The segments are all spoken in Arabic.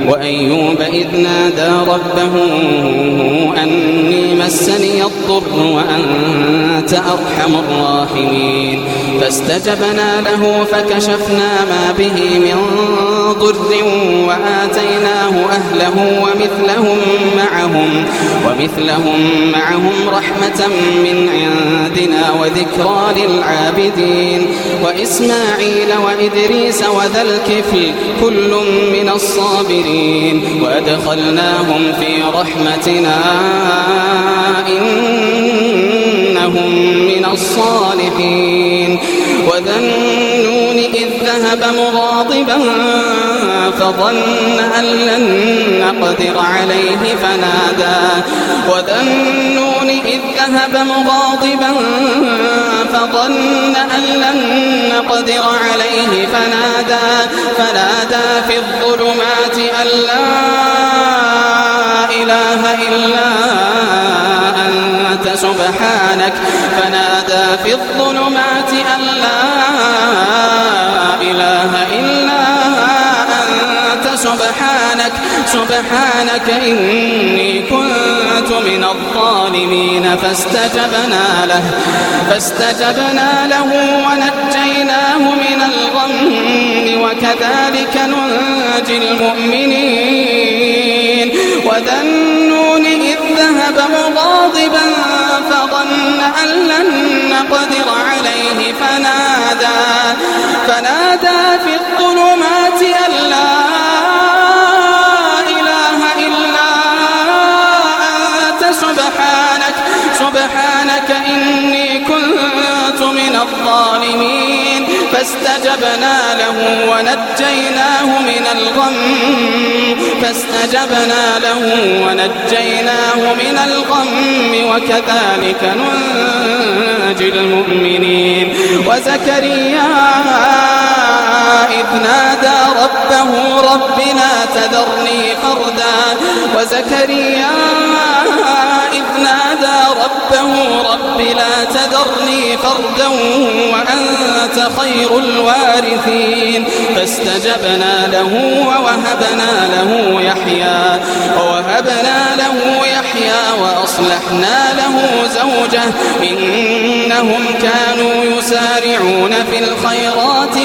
وأيوب إذ نادى ربه أني مسني الضر وأنت أرحم الراحمين فاستجبنا له فكشفنا ما به من ضر وآتيناه أهله ومثلهم معهم رحمة من عندنا وذكرى للعابدين وإسماعيل وإدريس وذا الكفل كل من الصابرين وأدخلناهم في رحمتنا إنهم من الصالحين وذا النون إذ ذهب مغاضبا فظن أن لن نقدر عليه فنادى في الظلمات أن لا إله إلا أنت سبحانك إني كنت من الظالمين فاستجبنا له ونجيناه من الغم وكذلك ننجي المؤمنين وذا النون إذ ذهب مغاضبا فظن أن لن نقدر عليه فنادى في الظلمات أن لا إله إلا أنت سبحانك إني كنت من الظالمين فاستجبنا له ونجيناه من الغم وكذلك ننجي المؤمنين وزكريا إذ نادى ربه رب لا تذرني فردا وأنت خير الوارثين فاستجبنا له ووهبنا له يحيى وأصلحنا له زوجه إنهم كانوا يسارعون في الخيرات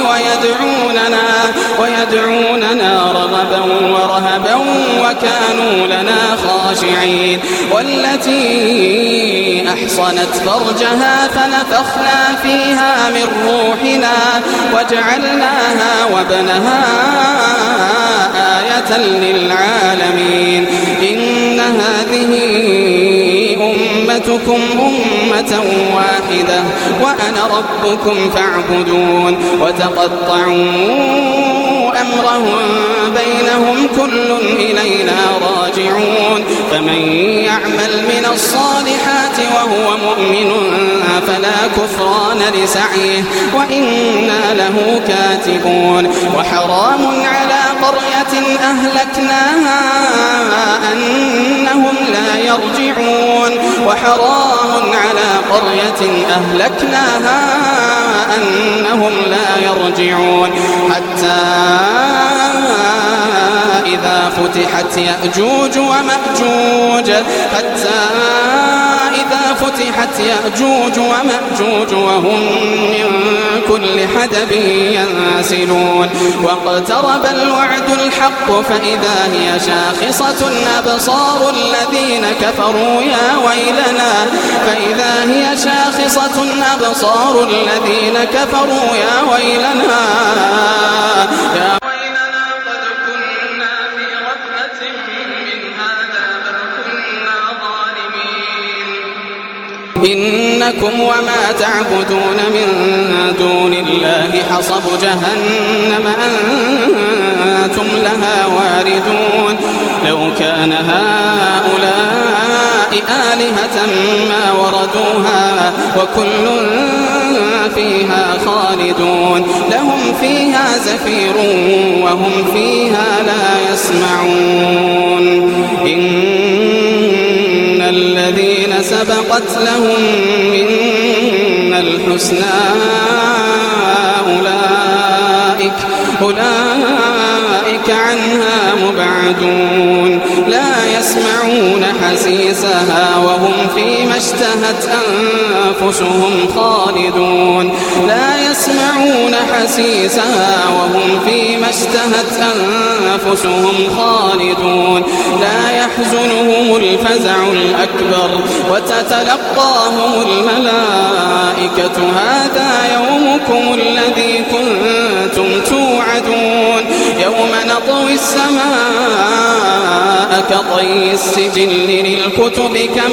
ويدعوننا رغبا ورهبا وكانوا لنا خاشعين والتي أحصنت فرجها فنفخنا فيها من روحنا وجعلناها وابنها آية للعالمين إن هذه أمتكم أمة واحدة وأنا ربكم فاعبدون وتقطعوا أمرهم بينهم كل إلينا راجعون فمن يعمل من الصالحات وهو مؤمن فلا كفران لسعيه وإنا له كاتبون وحرام على قرية أهلكناها أنهم لا يرجعون حتى إذا فتحت يأجوج ومأجوج وهم من كل حدب ينسلون واقترب الوعد الحق فإذا هي شاخصة أبصار الذين كفروا يا ويلنا قد كنا في غفلة من هذا بل كنا ظالمين إنكم وما تعبدون من دون الله حصب جهنم أنتم لها واردون لو كان هؤلاء آلهة ما وردوها وكل فيها خالدون لهم فيها زفير وهم فيها لا يسمعون إن الذين سبقت لهم منا الحسنى أولئك أولئك عنها مبعدون لا يسمعون حسيسها وهم فيما اشتهت أنفسهم خالدون لا يسمعون حسيسها وهم فيما اشتهت أنفسهم خالدون لا يحزنهم الفزع الأكبر وتتلقاهم الملائكة هذا يومكم الذي كنتم توعدون يوم نطوي السماء كطي السجل للكتب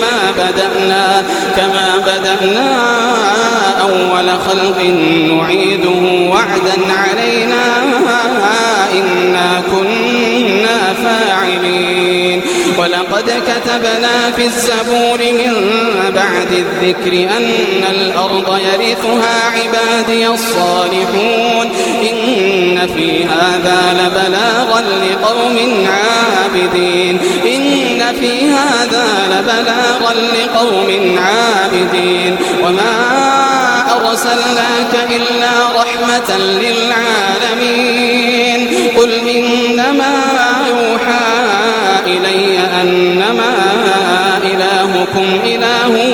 كما بدأنا أول خلق نعيده وعدا علينا إنا كنا فاعلين ولقد كتبنا في الزبور من بعد الذكر أن الأرض يرثها عبادي الصالحون إن في هذا لبلاغا لقوم عابدين وما أرسلناك إلا رحمة للعالمين قل إنما يوحى إلي أنما إلهكم إله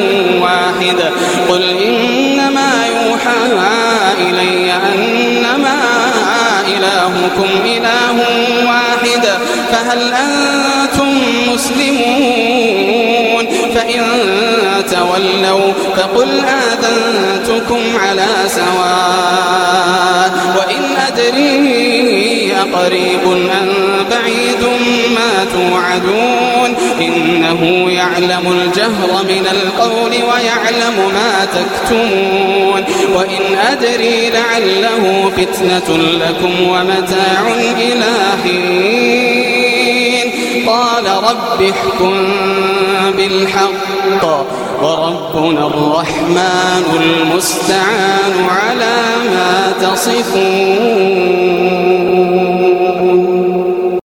واحد فهل أنتم مسلمون فإن تولوا فقل آذنتكم على سواء وإن أدري أقريب أم بعيد ما توعدون إنه يعلم الجهر من القول ويعلم ما تكتمون وإن أدري لعله فتنة لكم ومتاع إلى حين قال رب احكم بالحق وربنا الرحمن المستعان على ما تصفون.